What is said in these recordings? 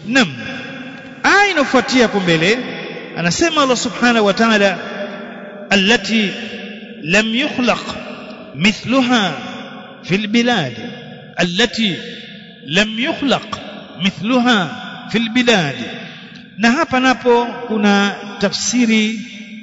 Naam, aya inafuatia hapo mbele anasema Allah subhanahu wa ta'ala, allati lam yukhlaq mithluha fil bilad, allati lam yukhlaq mithluha fil bilad. Na hapa napo kuna tafsiri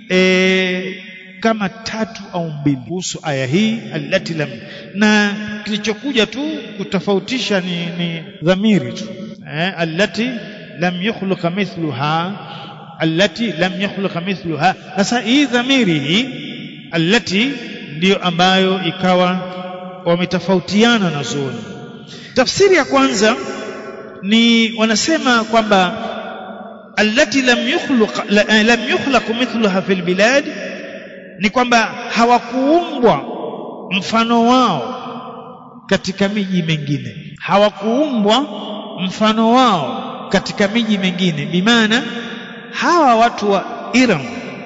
kama 3 au 2 kuhusu aya hii allati lam, na kilichokuja tu kutofautisha ni dhamiri tu, allati lam yukhluq mithluha, allati lam yukhluq mithluha. Sasa hii dhamiri hii allati ndio ambayo ikawa wametofautiana na zoni. Tafsiri ya kwanza ni wanasema kwamba allati lam yukhlaq mithluha fil bilad, ni kwamba hawakuumbwa mfano wao katika miji mingine, hawakuumbwa mfano wao katika miji mingine. Bimaana hawa watu wa Iram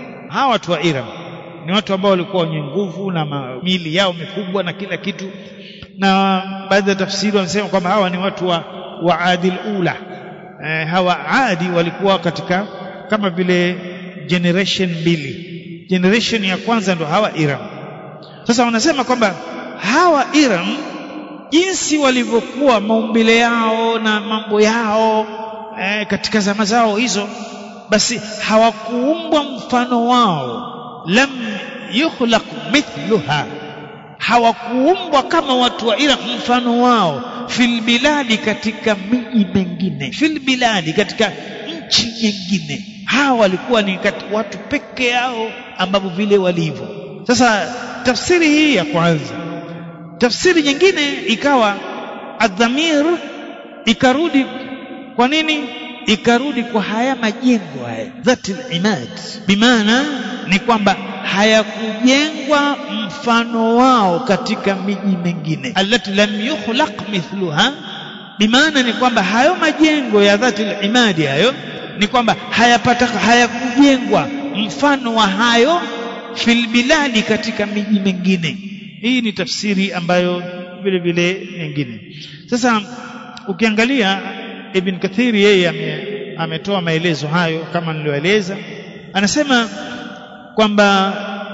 ni watu ambao walikuwa wenye nguvu na miili yao mikubwa na kila kitu, na baadhi ya tafsiri wanasema kwamba hawa ni watu wa Adil ula. Hawa Adi walikuwa katika kama vile generation 2. Generation ya kwanza ndo hawa Iram. Sasa wanasema kwamba hawa Iram jinsi walivyokuwa maumbile yao na mambo yao katika zama zao hizo, basi hawakuumbwa mfano wao. Lam yukhlaq mithluha, hawakuumbwa kama watu wa Iram mfano wao fil biladi, katika miji mingine, fil biladi, katika nchi nyingine. Hawa walikuwa ni watu peke yao ambao vile walivyo. Sasa tafsiri hii ya kwanza. Tafsiri nyingine ikawa adhamir ikarudi. Kwa nini ikarudi kwa haya majengo haya dhatil imad? Bimaana ni kwamba hayakujengwa mfano wao katika miji mingine, allati lam yukhlaq mithluha. Bimaana ni kwamba hayo majengo ya dhatil imadi hayo ni kwamba hayakujengwa mfano wa hayo fil biladi, katika miji mingine. Hii ni tafsiri ambayo vile vile nyingine. Sasa ukiangalia Ibn Kathir, yeye ametoa maelezo hayo kama nilioeleza. Anasema kwamba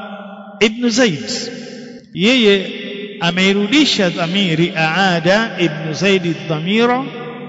Ibn Zaid yeye ameirudisha dhamiri, aada Ibn Zaid dhamira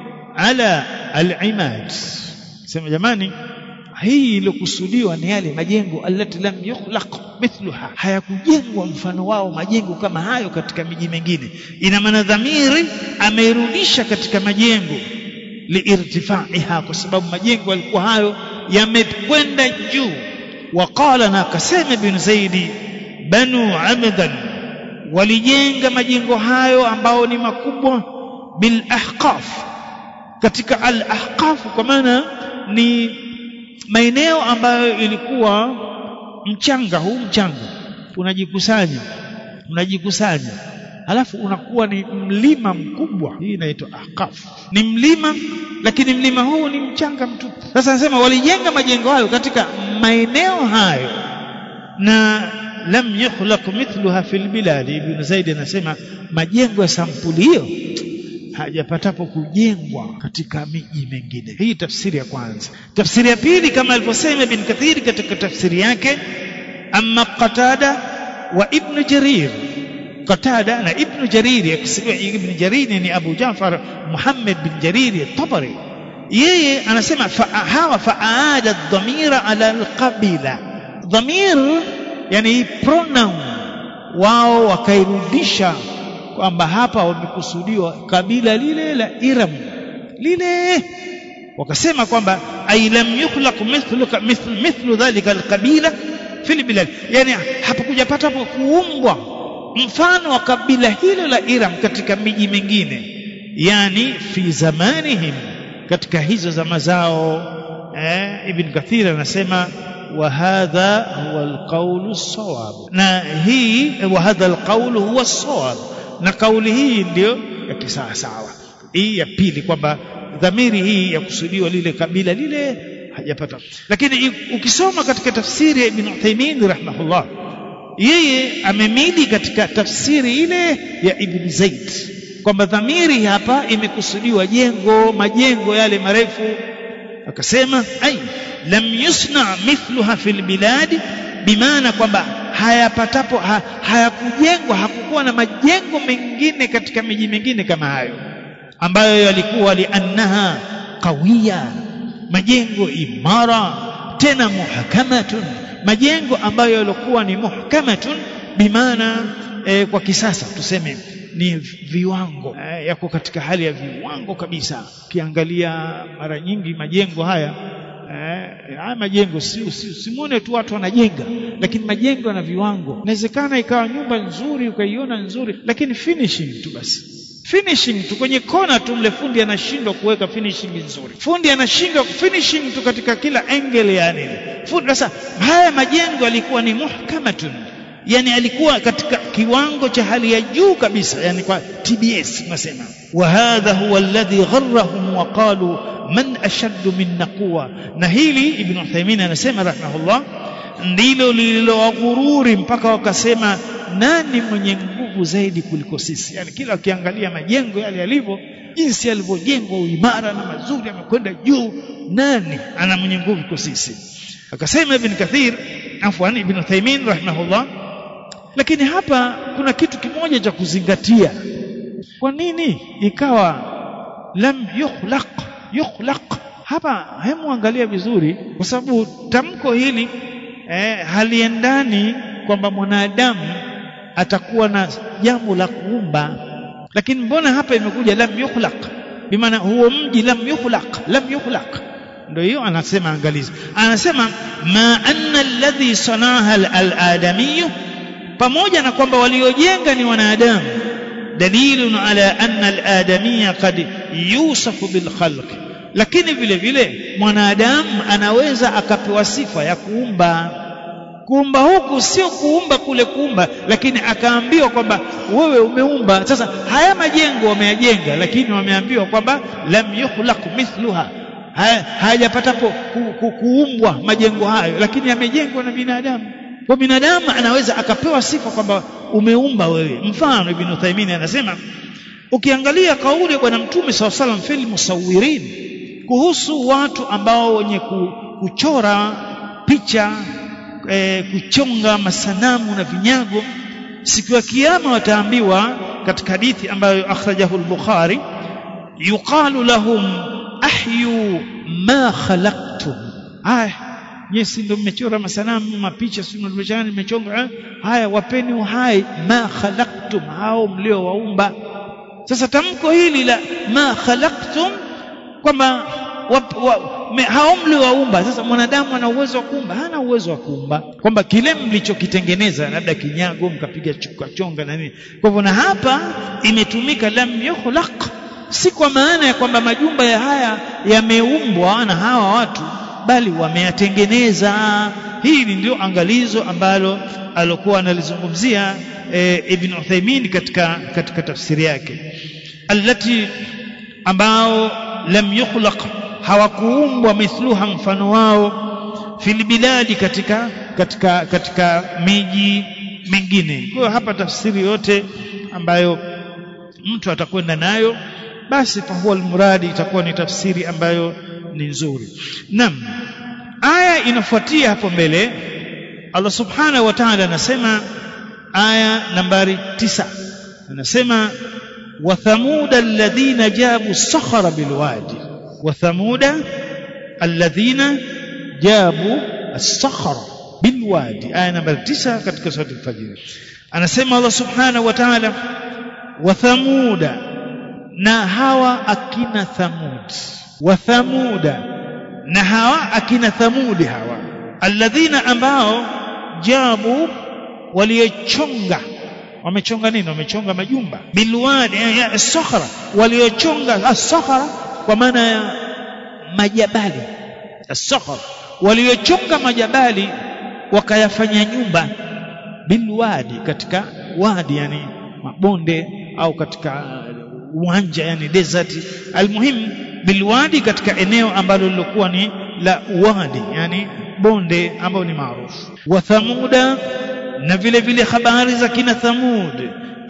ala al-imad. Sema jamani, hii ilokusudiwa ni yale majengo allati lam yukhlaq mithluha, hayakujengwa mfano wao majengo kama hayo katika miji mingine. Ina maana dhamiri ameirudisha katika majengo liirtifaiha, kwa sababu majengo yalikuwa hayo yamekwenda juu. Waqala, na akasema Ibn Zaidi, banu amdan, walijenga majengo hayo ambao ni makubwa, bil ahqaf, katika al ahqaf, kwa maana ni maeneo ambayo ilikuwa mchanga. Huu mchanga unajikusanya halafu unakuwa ni mlima mkubwa. Hii inaitwa ahqaf, ni mlima, lakini mlima huu ni mchanga mtupu. Sasa anasema walijenga majengo hayo katika maeneo hayo, na lam yukhlaq mithluha fil bilad. Ibn Zaid anasema majengo ya sampuli hiyo hajapatapo kujengwa katika miji mingine. Hii tafsiri ya kwanza. Tafsiri ya pili, kama alivyosema Ibn Kathir katika tafsiri yake, amma Qatada wa Ibn Jarir. Qatada na Ibn Jarir, akisema Ibn Jarir ni Abu Ja'far Muhammad bin Jarir al-Tabari, yeye anasema fa'aada ad-dhamira ala al-qabila. Dhamir yani pronoun wao wakairudisha kwamba hapa wamekusudiwa kabila lile la Iram lile, wakasema kwamba ay lam yukhlaq mithlu dhalika alqabila fil bilad, yani hapakuja pata kuumbwa mfano wa kabila hilo la Iram katika miji mingine, yani fi zamanihim, katika hizo zama zao. Ibn Kathir anasema wa hadha huwa alqawlu as-sawab, na hii wa hadha alqawlu huwa as-sawab, na kauli hii ndio ya kisawasawa. Hii ya pili, kwamba dhamiri hii ya kusudiwa lile kabila lile hajapata. Lakini ukisoma katika tafsiri ya Ibn Uthaymeen rahimahullah, yeye amemili katika tafsiri ile ya Ibn Zaid, kwamba dhamiri hapa imekusudiwa majengo yale marefu. Akasema ai lam yusna mithluha fil biladi, bimaana kwamba hayakujengwa, hakukuwa na majengo mengine katika miji mingine kama hayo ambayo yalikuwa liannaha qawiya, majengo imara, tena muhkamatun, majengo ambayo yalikuwa ni muhkamatun, bimaana kwa kisasa tuseme ni viwango, yako katika hali ya viwango kabisa. Ukiangalia mara nyingi majengo haya majengo simuone tu watu wanajenga, lakini majengo yana viwango. Inawezekana ikawa nyumba nzuri ukaiona nzuri, lakini finishing tu basi, finishing tu kwenye kona tu, mle fundi anashindwa kuweka finishing nzuri, fundi anashindwa finishing tu katika kila angle. Yani fundi sasa, haya majengo yalikuwa ni muhkamatun, yani alikuwa katika kiwango cha hali ya juu kabisa, yani kwa TBS tunasema. Wa hadha huwa alladhi gharrahum wa qalu man ashaddu minna quwwa. Na hili Ibn Uthaymeen anasema rahimahullah, ndilo lililowaghururi mpaka wakasema nani mwenye nguvu zaidi kuliko sisi. Yani kila ukiangalia majengo yale yalivyo, jinsi yalivyojengwa, uimara na mazuri, yamekwenda juu, nani ana mwenye nguvu kuliko sisi? Akasema Ibn Uthaymeen rahimahullah, lakini hapa kuna kitu kimoja cha kuzingatia. Kwa nini ikawa lam yukhlaq hapa? Hemu angalia vizuri, kwa sababu tamko hili haliendani kwamba mwanadamu atakuwa na jambo la kuumba. Lakini mbona hapa imekuja lam yukhlaq, bimaana huo mji lam yukhlaq. Ndio hiyo anasema, angalizi, anasema ma anna alladhi sanaha al-adamiyyu, pamoja na kwamba waliojenga ni wanadamu, dalilun ala anna al-adamiyya qad yusafu bil khalq, lakini vile vile mwanadamu anaweza akapewa sifa ya kuumba. Kuumba huku sio kuumba kule kuumba, lakini akaambiwa kwamba wewe umeumba. Sasa haya majengo wameyajenga, lakini wameambiwa kwamba lam yukhlaq mithluha, hayajapata kuumbwa majengo hayo, lakini yamejengwa na binadamu. Kwa binadamu anaweza akapewa sifa kwamba umeumba wewe. Mfano Ibn Uthaymeen anasema, ukiangalia kauli ya Bwana Mtume sallallahu alaihi wasallam fil musawirin, kuhusu watu ambao wenye kuchora picha, kuchonga masanamu na vinyago, siku ya kiyama wataambiwa katika hadithi ambayo akhrajahu al-Bukhari, yuqalu lahum ahyu ma khalaqtum. Yes, ndio mmechora masanamu, mapicha, sio mmechonga. Haya, wapeni uhai ma khalaqtum, hao mliowaumba. Sasa tamko hili la ma khalaqtum, kwamba hao mliowaumba. Sasa mwanadamu ana uwezo wa kuumba? Hana uwezo wa kuumba, kwamba kile mlichokitengeneza labda kinyago mkapiga chonga na nini. Kwa hivyo na hapa imetumika lam yukhlaq, si kwa maana ya kwamba majumba ya haya yameumbwa na hawa watu, bali wameyatengeneza. Hili ndio angalizo ambalo alokuwa analizungumzia Ibn Uthaymeen katika tafsiri yake, allati ambao lam yukhlaq, hawakuumbwa, mithluha, mfano wao, fil biladi, katika miji mingine. Kwa hapa tafsiri yote ambayo mtu atakwenda nayo, basi fahuwa almuradi, itakuwa ni tafsiri ambayo ni nzuri. Naam, aya inafuatia hapo mbele, Allah subhanahu wa ta'ala anasema, aya nambari 9, anasema wa thamuda alladhina jabu as-sakhara bilwadi, wa thamuda alladhina jabu as-sakhara bilwadi, aya nambari 9 katika sura al-Fajr. Anasema Allah subhanahu wa ta'ala, wa thamuda, na hawa akina Thamud, wa thamuda, na hawa akina Thamudi, hawa alladhina, ambao jabu, waliochonga. Wamechonga nini? Wamechonga majumba, bilwadi ya as-sakhra, waliochonga as-sakhra kwa maana ya majabali, as-sakhra, waliochonga majabali wakayafanya nyumba, bilwadi, katika wadi, yani mabonde, au katika uwanja, yani desert. Almuhim bilwadi, katika eneo ambalo lilikuwa ni la wadi, yani bonde ambao ni maarufu. Wa thamuda, na vile vile habari za kina Thamud,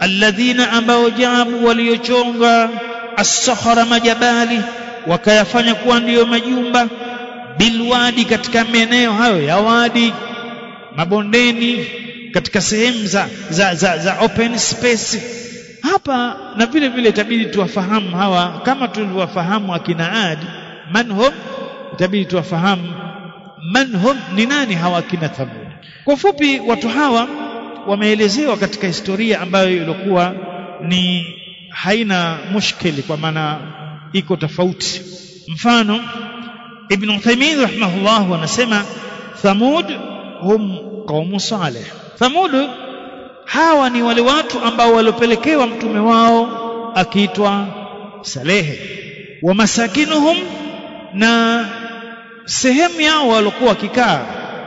alladhina ambao jabu waliochonga as-sakhara majabali wakayafanya kuwa ndiyo majumba bilwadi katika maeneo hayo ya wadi mabondeni katika sehemu za open space hapa na vile vile itabidi tuwafahamu hawa kama tulivyowafahamu akina Ad manhum itabidi tuwafahamu manhum ni nani hawa akina Thamud kwa fupi watu hawa wameelezewa katika historia ambayo ilikuwa ni haina mushkili kwa maana iko tofauti mfano Ibn Uthaymeen rahimahullah anasema Thamud hum qaumu salih Thamud hawa ni wale watu ambao walopelekewa mtume wao akiitwa Salehe wa masakinuhum na sehemu yao walikuwa wakikaa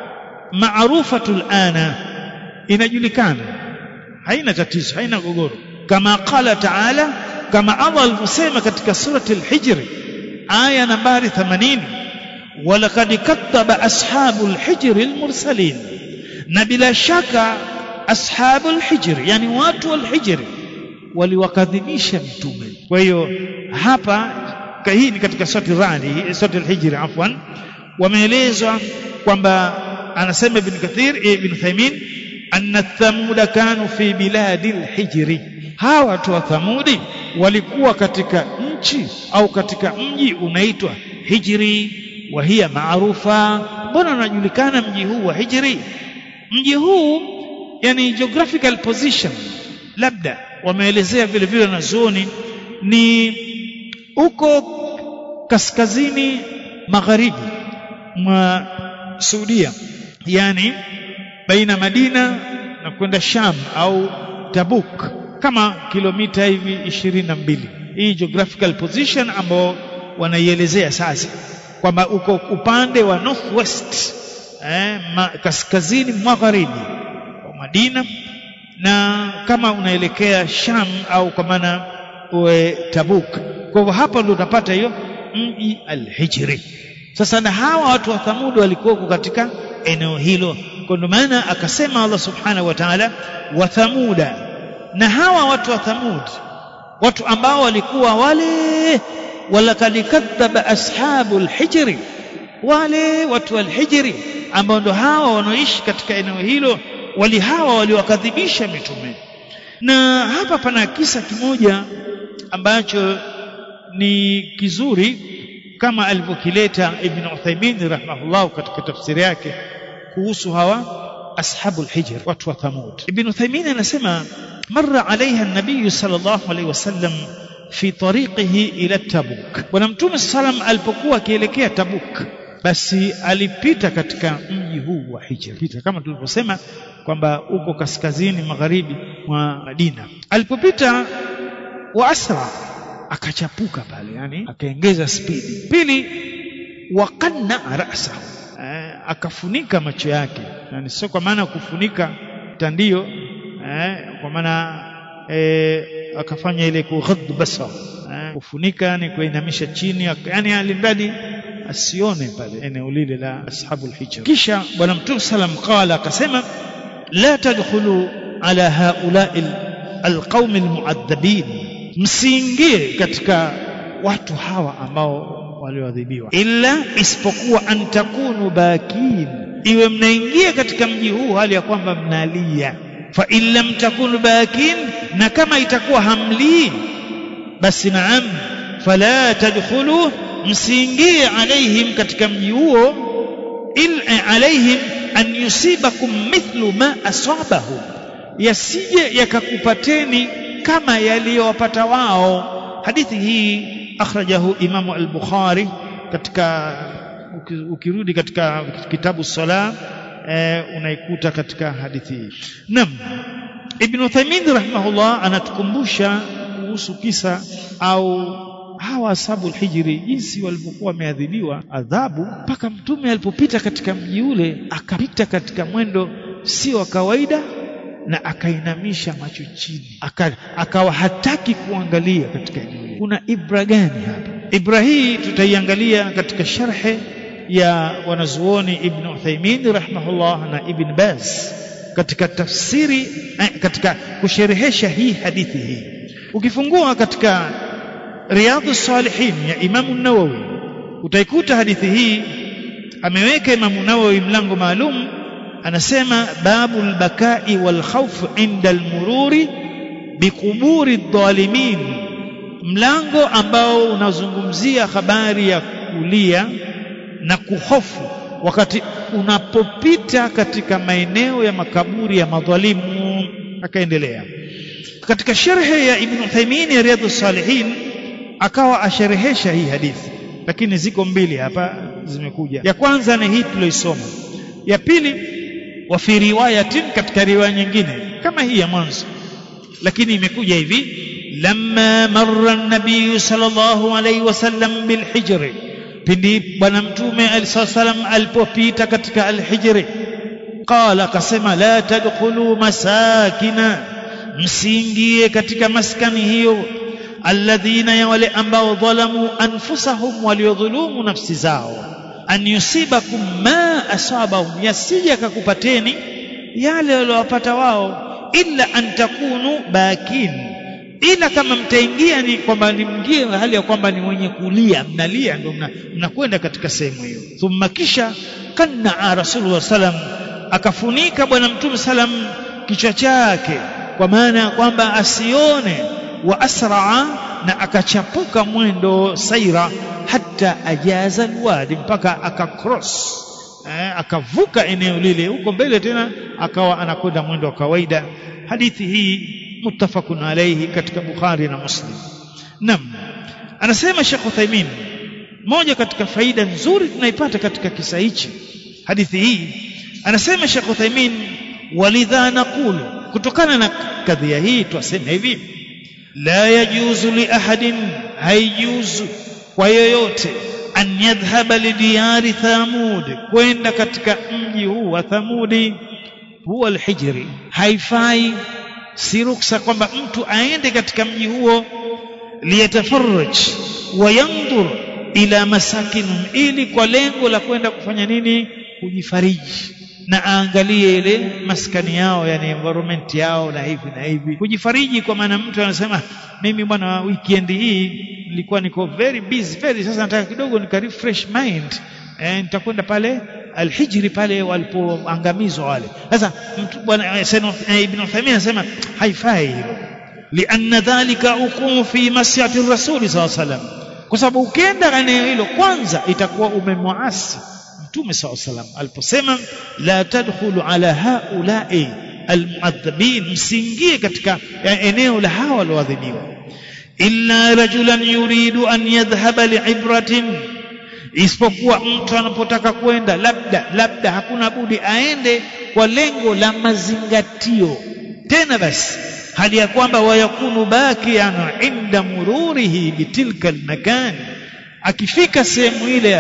maarufatul ana inajulikana haina tatizo haina gogoro kama qala taala kama Allah alivyosema katika surati al-Hijr aya nambari 80 walaqad kattaba ashabul hijr al-mursalin na bila shaka ashabul hijr yani watu wal-hijr waliwakadhibisha mtume kwa hiyo hapa hii ni katika surati Ra'd surati al-Hijr afwan wameelezwa kwamba anasema Ibn Kathir Ibn Uthaymeen anna Thamud kanu fi biladil hijri hawa watu wa Thamudi walikuwa katika nchi au katika mji unaitwa Hijri wa hiya maarufa mbona unajulikana mji huu wa Hijri mji huu yani geographical position labda wameelezea vile vile na zoni ni uko kaskazini magharibi mwa Saudia yani baina Madina na kwenda Sham au Tabuk kama kilomita hivi 22 hii geographical position ambao wanaielezea sasa kwamba uko upande wa northwest kaskazini magharibi wa Madina na kama unaelekea Sham au kwa maana Tabuk kwa hivyo hapa ndio utapata hiyo mji al-Hijri sasa na hawa watu wa Thamud walikuwa katika eneo hilo kwa maana akasema Allah subhanahu wa ta'ala wa Thamuda na hawa watu wa Thamud watu ambao walikuwa wale walakad kadhaba ashabul hijri wale watu wal hijri ambao ndo hawa wanaoishi katika eneo hilo hawa waliwakadhibisha mitume na hapa pana kisa kimoja ambacho ni kizuri kama alivyokileta Ibn Uthaymeen rahimahullah katika tafsiri yake kuhusu hawa ashabul hijr watu wa Thamud Ibn Uthaymeen anasema marra alaiha an-nabiy sallallahu alayhi wasallam fi tariqihi ila Tabuk bwana mtume sallam alipokuwa akielekea Tabuk basi alipita katika mji huu wa Hijr kama tulivyosema kwamba uko kaskazini magharibi mwa Madina alipopita wa asra akachapuka pale yani akaongeza spidi pili waqanna ra'sahu akafunika macho yake yani sio kwa maana kufunika tandio kwa maana akafanya ile kughaddu basar kufunika yani kuinamisha chini yani alimradi asione pale eneo lile la ashabul hijr kisha bwana mtume sallam qala akasema la tadkhulu ala haula'i alqaum almu'adhabin msiingie katika watu hawa ambao walioadhibiwa illa isipokuwa antakunu bakin iwe mnaingia katika mji huu hali ya kwamba mnalia fa illam takunu bakin na kama itakuwa hamlii basi naam fala tadkhulu msiingie alaihim katika mji huo illa alaihim an yusibakum mithlu ma asabahum yasije yakakupateni kama yaliyowapata wao hadithi hii akhrajahu Imam al-Bukhari katika ukirudi katika kitabu sala unaikuta katika hadithi hii naam Ibn Uthaymeen rahimahullah anatukumbusha kuhusu kisa au hawa ashabul hijri jinsi walivyokuwa wameadhibiwa adhabu mpaka mtume alipopita katika mji ule akapita katika mwendo sio wa kawaida na akainamisha macho chini akawa hataki kuangalia katika eneo. Kuna ibra gani hapa? Ibra hii tutaiangalia katika sharhe ya wanazuoni Ibn Uthaymeen rahimahullah na Ibn Baz katika tafsiri katika kusherehesha hii hadithi hii. Ukifungua katika Riyadhus Salihin ya Imam an-Nawawi utaikuta hadithi hii ameweka Imam an-Nawawi mlango maalum, anasema babul bakai wal khawf inda al-mururi biquburi adh-dhalimin, mlango ambao unazungumzia habari ya kulia na kuhofu wakati unapopita katika maeneo ya makaburi ya madhalimu. Akaendelea katika sharhi ya Ibn Uthaymeen ya Riyadhus Salihin akawa asherehesha hii hadithi, lakini ziko mbili hapa zimekuja. Ya kwanza ni hii tuliosoma, ya pili wa fi riwayatin, katika riwaya nyingine kama hii ya mwanzo, lakini imekuja hivi: lamma marra an-nabiy sallallahu alayhi wasallam bil hijr, pindi bwana mtume alisallam alipopita katika al-hijr, qala, akasema la tadkhulu masakina, msiingie katika maskani hiyo, alladhina, ya wale ambao dhalamu anfusahum, waliodhulumu nafsi zao, an yusibakum ma asabahum, yasije kakupateni yale waliowapata wao, illa an takunu bakin, ila kama mtaingia ni kwamba mngie hali ya kwamba ni mwenye kulia, mnalia, ndio mnakwenda katika sehemu hiyo. Thumma, kisha kana Rasulullah sallam, akafunika bwana mtume sallam kichwa chake, kwa maana ya kwamba asione, wa asraa, na akachapuka mwendo saira, hatta ajaza alwadi, mpaka akacross, akavuka eneo lile, huko mbele tena akawa anakwenda mwendo wa kawaida. Hadithi hii muttafaqun alayhi katika Bukhari na Muslim. Naam, anasema Sheikh Uthaymeen, moja katika faida nzuri tunaipata katika kisa hichi, hadithi hii, anasema Sheikh Uthaymeen, walidha naqulu, kutokana na kadhia hii twasema hivi: la yajuzu li ahadin, haijuzu kwa yoyote, an yadhhaba li diyari Thamud, kwenda katika mji huu wa Thamudi, huwa al-hijri, haifai, si ruksa kwamba mtu aende katika mji huo, liyatafarraj wa yanzur ila masakinum, ili kwa lengo la kwenda kufanya nini? Kujifariji, na aangalie ile maskani yao, yani environment yao, na hivi na hivi, kujifariji. Kwa maana mtu anasema mimi bwana weekend hii nilikuwa niko very busy, sasa nataka kidogo nika refresh mind, nitakwenda pale al-hijri, pale walipoangamizwa wale. Sasa mtu bwana Ibn Uthaymeen anasema haifai hilo, lianna dhalika uqumu fi masyati ar-rasul sallallahu alayhi wasallam, kwa sababu ukienda eneo hilo kwanza itakuwa umemwasi Mtume sallallahu alayhi wasallam aliposema la tadkhulu ala haula'i almu'adhabin, msiingie katika eneo la hawa walioadhibiwa, illa rajulan yuridu an yadhhaba li'ibratin, isipokuwa mtu anapotaka kwenda labda hakuna budi aende kwa lengo la mazingatio, tena basi hali ya kwamba wayakunu bakiyan inda mururihi bitilka almakan, akifika sehemu ile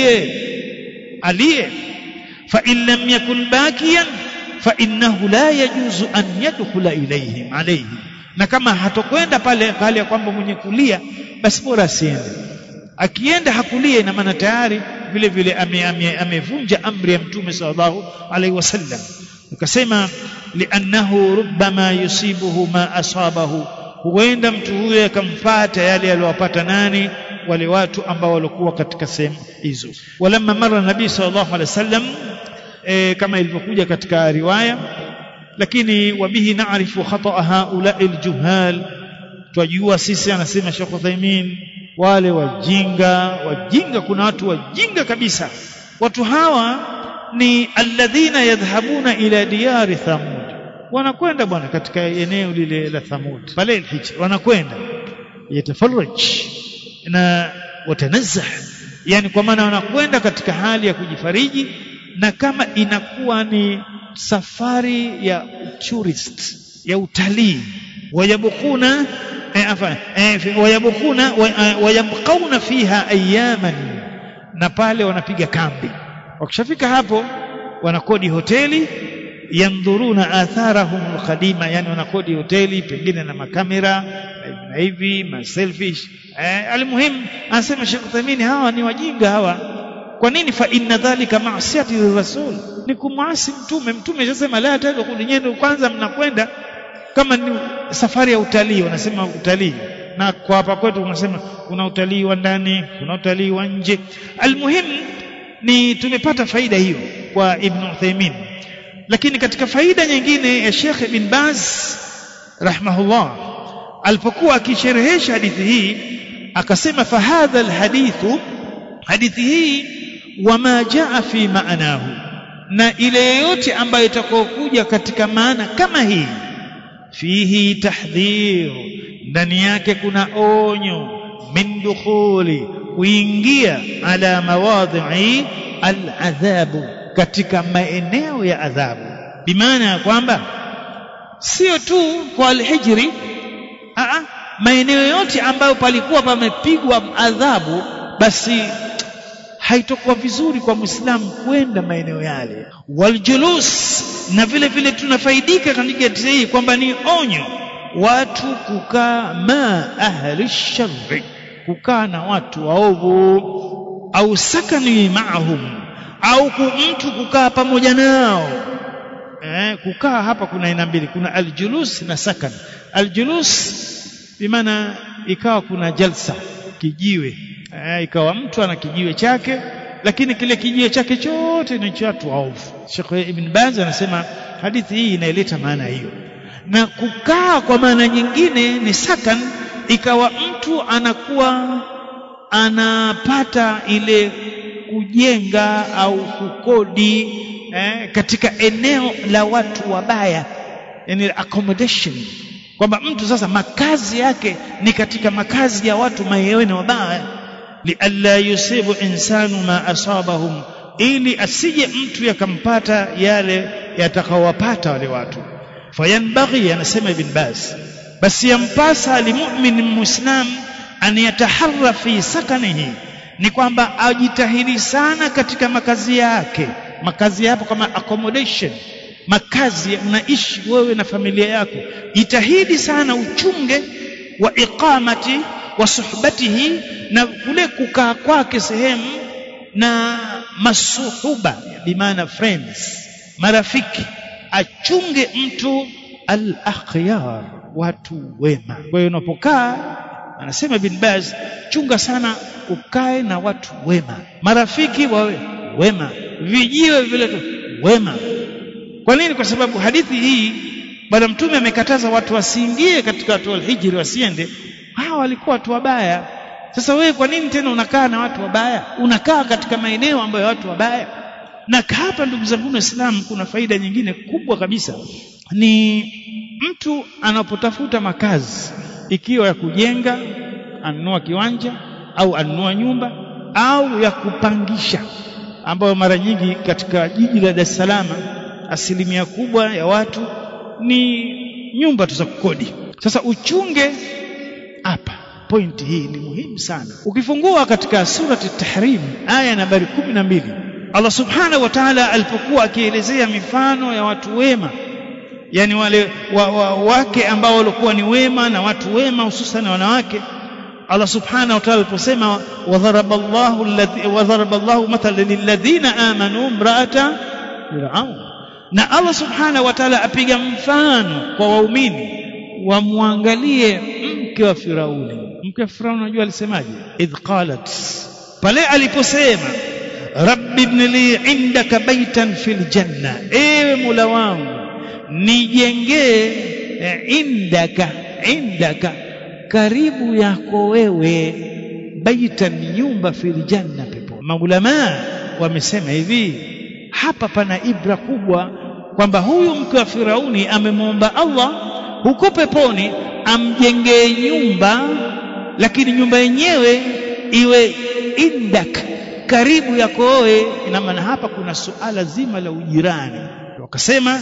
aliye fa in lam yakun bakiyan fa innahu la yajuzu an yadkhula ilayhim alayhi, na kama hatokwenda pale hali ya kwamba mwenye kulia, basi bora asiende. Akienda hakulia, ina maana tayari vile vile amevunja amri ya Mtume sallallahu alaihi wasallam. Akasema li'annahu rubbama yusibuhu ma asabahu, huenda mtu huyo akampata yale aliyopata nani? Wale watu ambao walikuwa katika sehemu hizo. Walamma marra nabii sallallahu alaihi wasallam, kama ilivyokuja katika riwaya, lakini wabihi na'rifu khata'a haula'il juhal, twajua sisi, anasema Sheikh Uthaymeen, wale wajinga. Kuna watu wajinga kabisa. Watu hawa ni alladhina yadhhabuna ila diyari Thamud, wanakwenda bwana katika eneo lile la Thamud pale al-hijr, wanakwenda yatafarraj na watanazzah, yani kwa maana wanakwenda katika hali ya kujifariji, na kama inakuwa ni safari ya tourist, ya utalii. Wayabquna wayabqauna fiha ayaman, na pale wanapiga kambi. Wakishafika hapo wanakodi hoteli, yandhuruna atharahum alqadima, yani wanakodi hoteli pengine na makamera na hivi ma selfish. Almuhim anasema Sheikh Uthaymeen, hawa ni wajinga hawa, Kwa nini? Fa inna dhalika ma'siyati lirasul, ni kumwasi mtume. Mtume anasema la tadkhulu, nyendo kwanza mnakwenda kama ni safari ya utalii, wanasema utalii, na kwa hapa kwetu tunasema kuna utalii wa ndani, kuna utalii wa nje. Almuhim ni tumepata faida hiyo kwa Ibn Uthaymeen. Lakini katika faida nyingine ya Sheikh Ibn Baz rahimahullah alipokuwa akisherehesha hadithi hii akasema, fa hadha alhadithu, hadithi hii wama jaa fi maanahu, na ile yote ambayo itakokuja katika maana kama hii, fihi tahdhir, ndani yake kuna onyo, min dukhuli, kuingia, ala mawadhi'i aladhabu, katika maeneo ya adhabu. Bimaana ya kwamba sio tu kwa alhijri, maeneo yote ambayo palikuwa pamepigwa adhabu, basi haitokuwa vizuri kwa Muislamu kwenda maeneo yale. Waljulus, na vile vile tunafaidika katika hii kwamba ni onyo watu kukaa ma ahli sharri, kukaa na watu waovu, au sakani maahum, au mtu kukaa pamoja nao. Kukaa hapa kuna aina mbili, kuna aljulus na sakan. Aljulus bimaana ikawa kuna jalsa, kijiwe, ikawa mtu ana kijiwe chake, lakini kile kijiwe chake chote ni cha watu waovu. Sheikh Ibn Baz anasema hadithi hii inaileta maana hiyo. Na kukaa kwa maana nyingine ni sakan, ikawa mtu anakuwa anapata ile kujenga au kukodi katika eneo la watu wabaya, yani accommodation, kwamba mtu sasa makazi yake ni katika makazi ya watu mayeweni wabaya, li alla yusibu insanu ma asabahum, ili asije mtu yakampata yale yatakawapata wale watu. Fayanbaghi, anasema Ibn Baz, basi yampasa limu'min muslim an yataharra fi sakanihi, ni kwamba ajitahidi sana katika makazi yake. Makazi hapo kama accommodation, makazi unaishi wewe na familia yako, jitahidi sana uchunge wa iqamati wa suhbatihi, na kule kukaa kwake sehemu na masuhuba, bimaana friends, marafiki, achunge mtu al-akhyar, watu wema. Kwa hiyo unapokaa, anasema Ibn Baz, chunga sana ukae na watu wema, marafiki wawe wema, vijiwe vile tu wema. Kwa nini? Kwa sababu hadithi hii bwana mtume amekataza watu wasiingie katika watu al-hijri, wasiende. Hawa walikuwa watu wabaya. Sasa wewe kwa nini tena unakaa na watu wabaya? Unakaa katika maeneo ambayo watu wabaya. Na hapa ndugu zangu Waislamu, kuna faida nyingine kubwa kabisa, ni mtu anapotafuta makazi, ikiwa ya kujenga, anunua kiwanja au anunua nyumba, au ya kupangisha, ambayo mara nyingi katika jiji la Dar es Salaam asilimia kubwa ya watu ni nyumba tu za kukodi. Sasa uchunge hapa, pointi hii ni muhimu sana. Ukifungua katika surati At-Tahrim aya nambari 12, Allah subhanahu wa ta'ala alipokuwa akielezea mifano ya watu wema, yani wale wake ambao walikuwa ni wema na watu wema, hususan wanawake, Allah subhanahu wa ta'ala aliposema wadharaballahu mathalan lilladhina amanu imra'ata fir'aun, na Allah subhanahu wa ta'ala apiga mfano kwa waumini wamwangalie mke wa Firauni. Mke wa Firauni unajua alisemaje? Idh qalat, pale aliposema rabbi ibn li indaka baitan fil janna, ewe Mola wangu nijengee indaka karibu yako wewe, baitan, nyumba, fil janna, pepo. Maulama wamesema hivi, hapa pana ibra kubwa, kwamba huyu mke wa Firauni amemwomba Allah huko peponi amjengee nyumba, lakini nyumba yenyewe iwe indak, karibu yako wewe. Ina maana hapa kuna suala zima la ujirani. Wakasema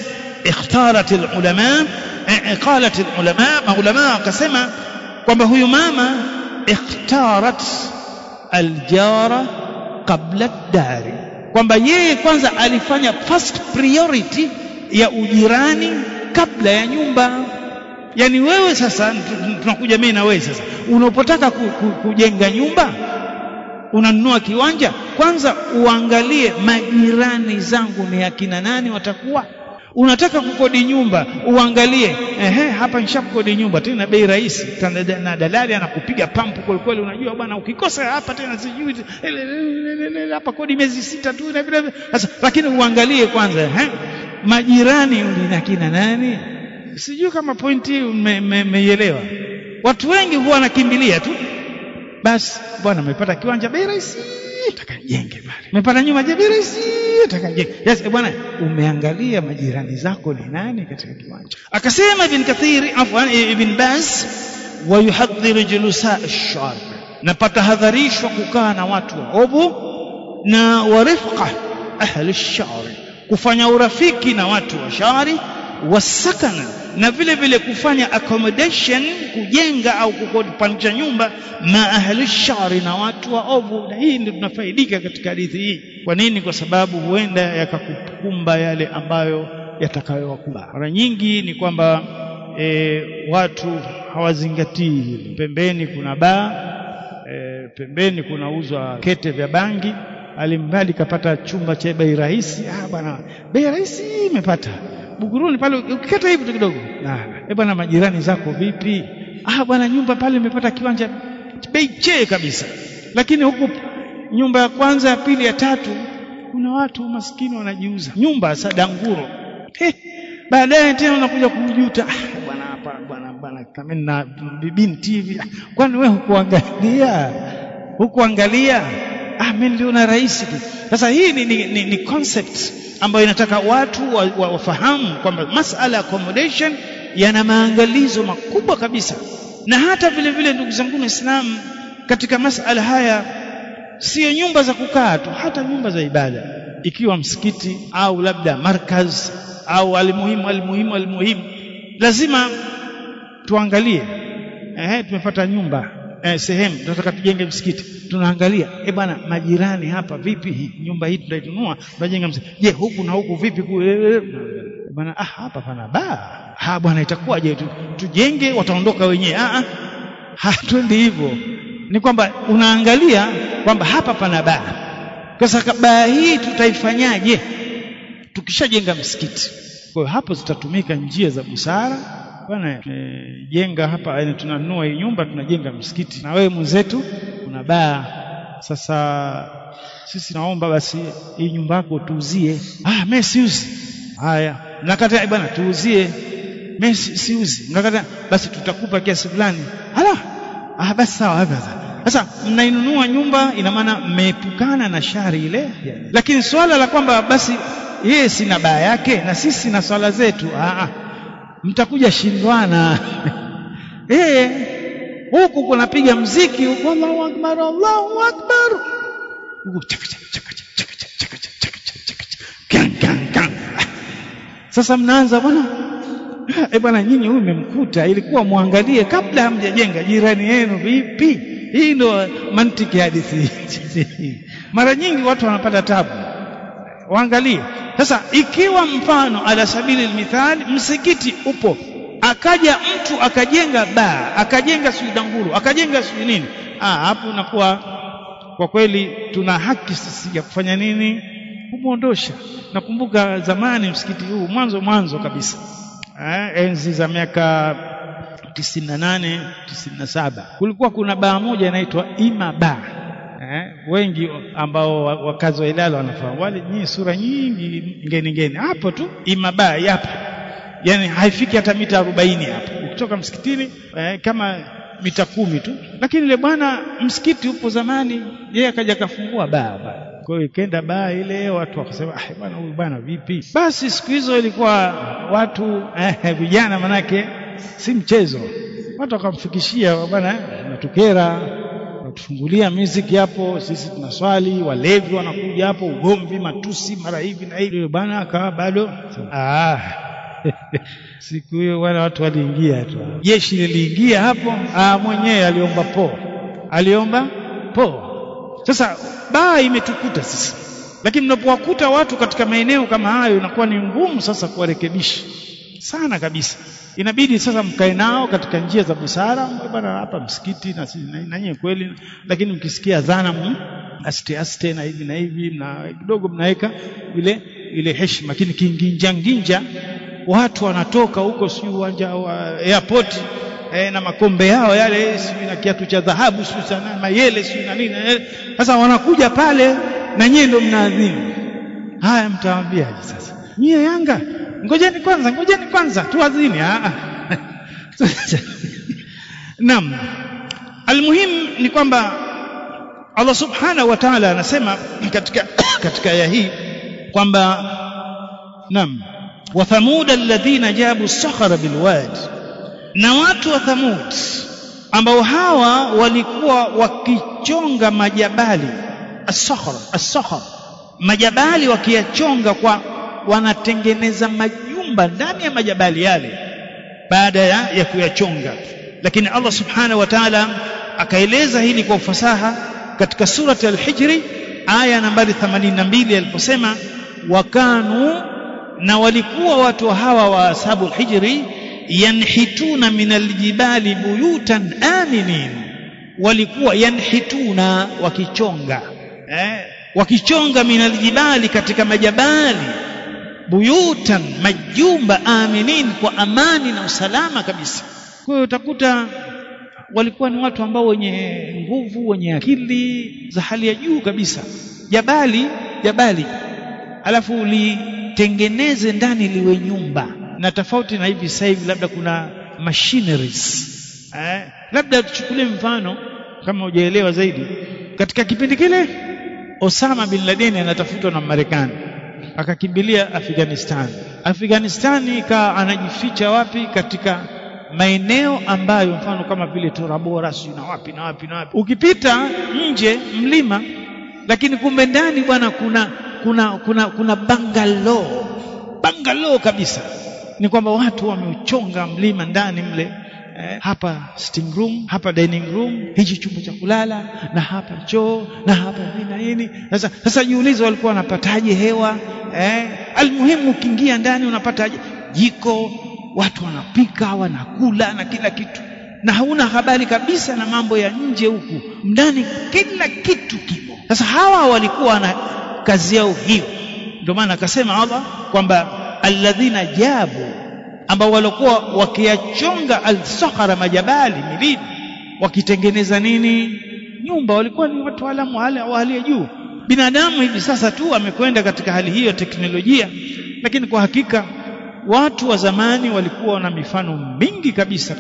qalat ulama, maulama wakasema kwamba huyu mama ikhtarat aljara qabla ad-dari, kwamba yeye kwanza alifanya first priority ya ujirani kabla ya nyumba. Yani wewe sasa, tunakuja mimi na wewe sasa, unapotaka kujenga nyumba unanunua kiwanja, kwanza uangalie majirani zangu ni akina nani watakuwa. Unataka kukodi nyumba, uangalie hapa nishakodi nyumba tena bei rahisi, na dalali anakupiga pampu kwa kweli, unajua bwana ukikosa hapa tena sijui hapa kodi miezi 6 tu na vile. Sasa lakini uangalie kwanza majirani ni akina nani. Sijui kama pointi hii mmeielewa. Watu wengi huwa wanakimbilia tu basi, bwana amepata kiwanja bei rahisi utakajenge pale, umepata nyumba bei rahisi utakajenge. Yes bwana, umeangalia majirani zako ni nani katika kiwanja. Akasema Ibn Kathir Ibn Baz, wa yuhadhiru julusa ash-shar, napata hadharishwa kukaa na watu waovu, na warifqa ahli ash-shar, kufanya urafiki na watu wa shari, wasakana, na vile vile kufanya accommodation, kujenga au kukodisha nyumba ma ahli shari, na watu waovu. Na hii ndio tunafaidika katika hadithi hii. Kwa nini? Kwa sababu huenda yakakukumba yale ambayo yatakayowakumba. Mara nyingi ni kwamba watu hawazingatii hili. Pembeni kuna baa, pembeni kunauzwa kete vya bangi, alimradi kapata chumba cha bei rahisi. Bwana bei rahisi imepata Buguruni pale, ukikata hivi kidogo. Bwana majirani zako vipi? Bwana nyumba pale imepata kiwanja bei che kabisa. Lakini huku nyumba ya kwanza, ya pili, ya tatu kuna watu maskini wanajiuza nyumba sadanguro. Baadaye tena unakuja kujuta, bwana hapa bwana kama na binti hivi. Kwani wewe hukuangalia? Mimi niliona rahisi tu. Sasa hii ni concept ambayo inataka watu wafahamu kwamba masala accommodation yana maangalizo makubwa kabisa. Na hata vile vile ndugu zangu Waislamu, katika masala haya sio nyumba za kukaa tu, hata nyumba za ibada, ikiwa msikiti au labda markaz au almuhimu, lazima tuangalie. Tumepata nyumba sehemu tunataka tujenge msikiti, tunaangalia bwana majirani hapa vipi, nyumba hii tunaitunua tunajenga msikiti, je huku na huku vipi bwana, hapa pana baa, bwana itakuwaje tujenge, wataondoka wenyewe. Twende hivyo. Ni kwamba unaangalia kwamba hapa pana baa, kwa sababu baa hii tutaifanyaje tukishajenga msikiti. Kwa hiyo hapo zitatumika njia za busara. Bwana jenga hapa, tunanunua hii nyumba tunajenga msikiti, na wewe mwenzetu una baa. Sasa sisi naomba basi hii nyumba yako tuuzie. Mimi siuzi. Haya, nakata bwana tuuzie. Mimi siuzi. Nakata basi tutakupa kiasi fulani. Basi sawa. Sasa mnainunua nyumba, ina maana mmeepukana na shari ile. Lakini swala la kwamba basi yeye sina baa yake na sisi na swala zetu, mtakuja shindwana. Huku kunapiga mziki, huku Allahu Akbar, Allahu Akbar, huku chaka. Sasa mnaanza bwana, bwana nyinyi huyu mmemkuta, ilikuwa muangalie kabla hamjajenga jirani yenu vipi. Hii ndio mantiki ya hadithi. Mara nyingi watu wanapata tabu, waangalie. Sasa ikiwa mfano ala sabili almithal, msikiti upo, akaja mtu akajenga baa, akajenga suidanguru, akajenga nini, hapo nakuwa kwa kweli tuna haki sisi ya kufanya nini, kumuondosha. Nakumbuka zamani msikiti huu mwanzo kabisa, enzi za miaka 98 97, kulikuwa kuna baa moja inaitwa Ima Baa. Wengi ambao wakazi wa Ilala wanafahamu, wale nyinyi sura nyingi ngeni hapo tu Ima Baa yapo, yani haifiki hata mita 40 hapo ukitoka msikitini, kama mita 10 tu. Lakini ile bwana msikiti upo zamani, yeye akaja kafungua baa. Kwa hiyo kenda baa ile, watu wakasema bwana huyu bwana vipi. Basi siku hizo ilikuwa watu vijana, manake si mchezo, watu wakamfikishia bwana natukera, tufungulia muziki hapo, sisi tunaswali, walevi wanakuja hapo, ugomvi, matusi, mara hivi na hivi. Bwana akawa bado siku hiyo watu waliingia tu, jeshi liliingia hapo, mwenyewe aliomba po. Sasa baa imetukuta sisi, lakini mnapowakuta watu katika maeneo kama hayo, inakuwa ni ngumu sasa kuwarekebisha sana kabisa. Inabidi sasa mkae nao katika njia za busara. Bwana hapa msikiti na nyinyi kweli, lakini mkisikia adhana aste na hivi na kidogo mnaweka ile heshima. Lakini kinginja watu wanatoka huko si uwanja wa airport na makombe yao yale si na kiatu cha dhahabu si sana mayele si na nini. Sasa wanakuja pale na nyie ndio mnaadhimu. Haya mtawaambiaje sasa? Nyie Yanga ngojeni kwanza tuadhini. Naam, almuhim ni kwamba Allah subhanahu wa ta'ala anasema katika aya hii kwamba naam, wa thamud alladhina jabu as-sakhara bilwad, na watu wa Thamud ambao hawa walikuwa wakichonga majabali as-sakhar majabali, wakiyachonga kwa wanatengeneza majumba ndani ya majabali yale baada ya kuyachonga. Lakini Allah subhanahu wa ta'ala akaeleza hili kwa ufasaha katika surati al-Hijr aya nambari 82 aliposema wakanu, na walikuwa watu hawa wa ashabul hijri yanhituna minal jibali buyutan aminin, walikuwa yanhituna wakichonga minal jibali, katika majabali, buyutan majumba, aminin, kwa amani na usalama kabisa. Kwa hiyo utakuta walikuwa ni watu ambao wenye nguvu, wenye akili za hali ya juu kabisa. Jabali alafu litengeneze ndani liwe nyumba, na tofauti na hivi sasa hivi labda kuna machineries. Labda tuchukulie mfano kama hujaelewa zaidi, katika kipindi kile Osama bin Laden anatafutwa na Marekani, akakimbilia Afghanistan ikawa anajificha wapi? Katika maeneo ambayo mfano kama vile Tora Bora na wapi. Ukipita nje mlima, lakini kumbe ndani bwana kuna bungalow kabisa. Ni kwamba watu wameuchonga mlima ndani mle. Hapa sitting room, hapa dining room, hichi chumba cha kulala, na hapa choo, na hapa nini. Sasa jiulize walikuwa wanapataje hewa? Almuhimu ukiingia ndani unapataje jiko, watu wanapika, wanakula na kila kitu, na hauna habari kabisa na mambo ya nje huku. Ndani kila kitu kipo. Sasa hawa walikuwa na kazi yao hiyo. Ndio maana akasema Allah kwamba alladhina jabu, ambao walikuwa wakiachonga al-sakhara majabali milini, wakitengeneza nini? Nyumba. Walikuwa ni watu walamu wa hali ya juu. Binadamu hivi sasa tu amekwenda katika hali hiyo teknolojia, lakini kwa hakika watu wa zamani walikuwa na mifano mingi kabisa.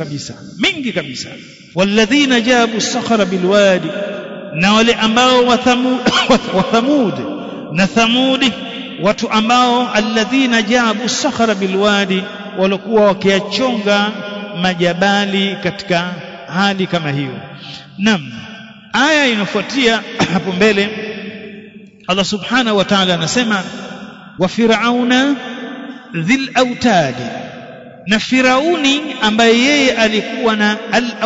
Walladhina jabu as-sakhara bilwadi, na wale ambao wa Thamud na Thamudi, watu ambao alladhina jabu as-sakhara bilwadi, walikuwa wakiachonga majabali katika hali kama hiyo. Naam, aya inafuatia hapo mbele Allah subhanahu wa ta'ala anasema wa fir'auna dhil autadi, na Firauni ambaye yeye alikuwa na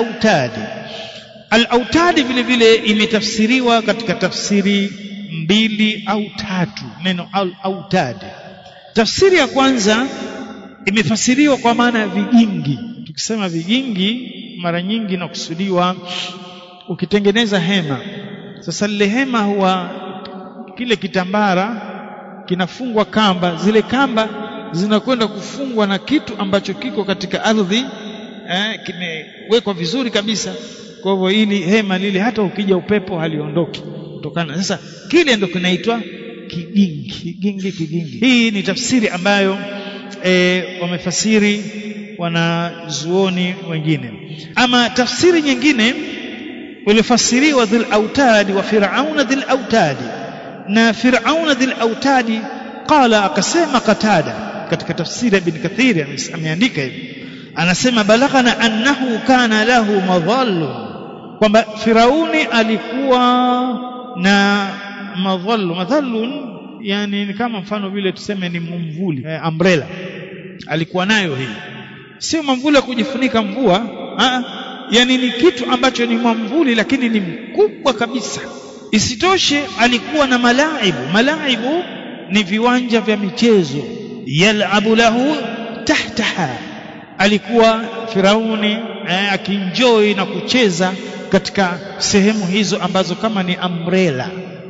al-autadi vile vile imetafsiriwa katika tafsiri 2 au 3 neno al-autadi. Tafsiri ya kwanza imefasiriwa kwa maana ya vigingi. Tukisema vigingi mara nyingi nakusudiwa ukitengeneza hema. Sasa lile hema huwa kile kitambara kinafungwa kamba, zile kamba zinakwenda kufungwa na kitu ambacho kiko katika ardhi, kimewekwa vizuri kabisa. Kwa hivyo hili hema lile hata ukija upepo haliondoki kutokana. Sasa kile ndio kinaitwa kigingi. Hii ni tafsiri ambayo wamefasiri wanazuoni wengine. Ama tafsiri nyingine ulifasiriwa dhil autadi wa fir'auna dhil autadi, na fir'auna dhil autadi qala, akasema Qatada katika tafsiri ya Ibn Kathir ameandika hivi, anasema balaghana annahu kana lahu madhallu, kwamba Firauni alikuwa na madhallu, yani ni kama mfano vile tuseme ni mvuli, umbrella alikuwa nayo. Hii sio mvuli wa kujifunika mvua, yani ni kitu ambacho ni mwamvuli lakini ni mkubwa kabisa. Isitoshe alikuwa na malaibu ni viwanja vya michezo, yalabu lahu tahtaha, alikuwa Firauni akienjoy na kucheza katika sehemu hizo ambazo kama ni umbrella.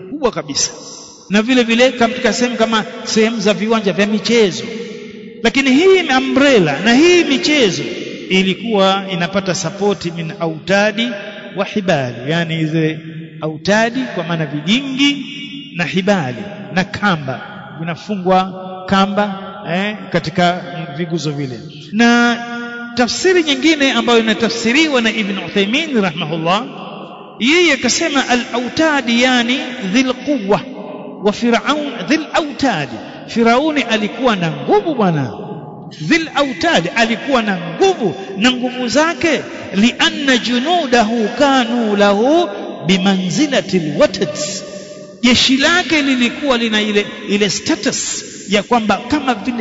kubwa kabisa, na vile vile katika sehemu kama sehemu za viwanja vya michezo. Lakini hii umbrella na hii michezo ilikuwa inapata sapoti min autadi wa hibali, yani zile autadi kwa maana vigingi na hibali na kamba, vinafungwa kamba katika viguzo vile. Na tafsiri nyingine ambayo inatafsiriwa na Ibn Uthaymeen rahimahullah, yeye akasema al-autadi yani dhil quwwa wa Firaun dhil autadi. Firauni alikuwa na nguvu bwana, dhil autadi alikuwa na nguvu, na nguvu zake lianna junudahu kanu lahu bimanzilati alwatad, jeshi lake lilikuwa lina ile status ya kwamba kama vile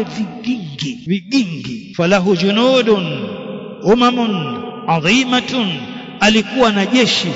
vigingi. Falahu junudun umamun adhimatun, alikuwa na jeshi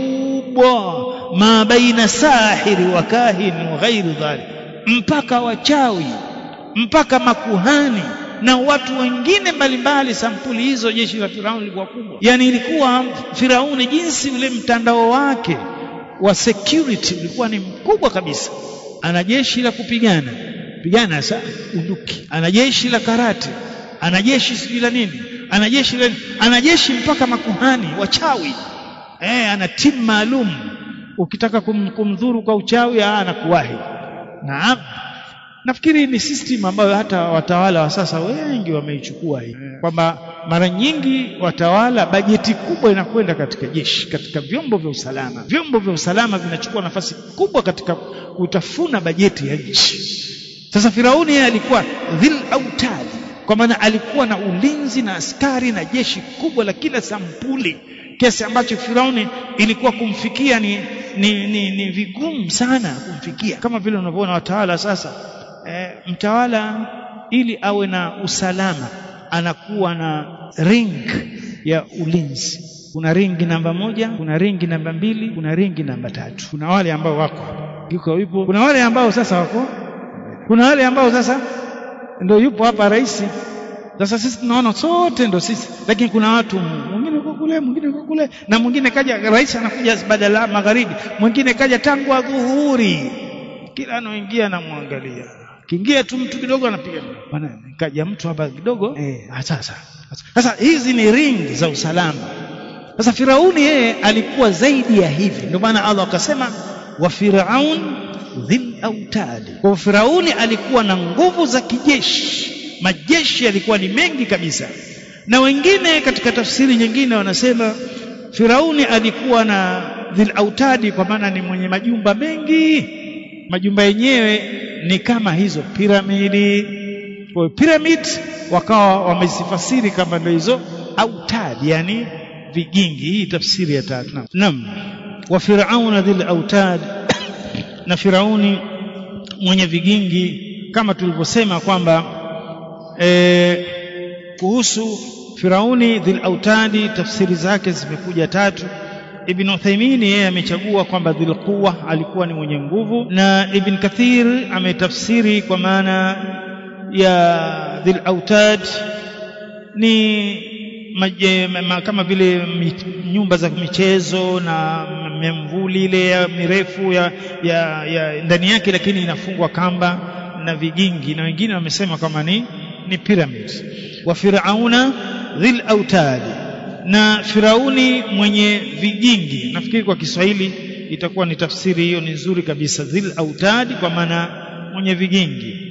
kubwa, ma baina sahiri wa kahin wa ghairi dhalik, mpaka wachawi, mpaka makuhani na watu wengine mbalimbali sampuli hizo. Jeshi la Firauni lilikuwa kubwa, yani ilikuwa Firauni jinsi ule mtandao wake wa security ulikuwa ni mkubwa kabisa. Ana jeshi la kupigana sasa unduki, ana jeshi la karate, ana jeshi sijui la nini, ana jeshi mpaka makuhani, wachawi, ana timu maalum. Ukitaka kumdhuru kwa uchawi anakuwahi. Naam, nafikiri ni system ambayo hata watawala wa sasa wengi wameichukua hii, kwamba mara nyingi watawala bajeti kubwa inakwenda katika jeshi, katika vyombo vya usalama. Vyombo vya usalama vinachukua nafasi kubwa katika kutafuna bajeti ya nchi. Sasa Firauni yeye alikuwa dhil autadi, kwa maana alikuwa na ulinzi na askari na jeshi kubwa la kila sampuli, kiasi ambacho Firauni ilikuwa kumfikia ni vigumu sana kumfikia. Kama vile unavyoona watawala sasa, mtawala ili awe na usalama anakuwa na ring ya ulinzi. Kuna ringi namba 1, kuna ringi namba 2, kuna ringi namba 3. Kuna wale ambao wako yupo, kuna wale ambao sasa wako, kuna wale ambao sasa ndio yupo hapa rais. Sasa sisi tunaona sote ndio sisi, lakini kuna watu mwingine uko kule, mwingine uko kule, na mwingine kaja rais anakuja badala magharibi, mwingine kaja tangu adhuhuri. Kila anaoingia anamwangalia, kiingia tu mtu kidogo anapiga bwana, kaja mtu hapa kidogo sasa hizi ni ringi za usalama. Sasa Firauni yeye alikuwa zaidi ya hivi, ndio maana Allah akasema wa Firaun dhil autadi. Kwa Firauni alikuwa na nguvu za kijeshi, majeshi yalikuwa ni mengi kabisa. Na wengine katika tafsiri nyingine wanasema Firauni alikuwa na dhil autadi kwa maana ni mwenye majumba mengi. Majumba yenyewe ni kama hizo piramidi. Kwa piramid wakawa wamezifasiri kama ndio hizo autadi, yani vigingi. Hii tafsiri ya tatu. Naam, wa Firaun dhil autad, na Firauni mwenye vigingi, kama tulivyosema kwamba kuhusu Firauni dhil autadi tafsiri zake zimekuja 3. Ibn Uthaymeen yeye amechagua kwamba dhil quwwa alikuwa ni mwenye nguvu, na Ibn Kathir ametafsiri kwa maana ya dhil autad ni kama vile nyumba za michezo na memvuli ile ya mirefu ya ndani yake, lakini inafungwa kamba na vigingi. Na wengine wamesema kama ni pyramid. Wa Firauna dhil autadi, na Firauni mwenye vigingi. Nafikiri kwa Kiswahili itakuwa ni tafsiri hiyo ni nzuri kabisa, dhil autadi kwa maana mwenye vigingi.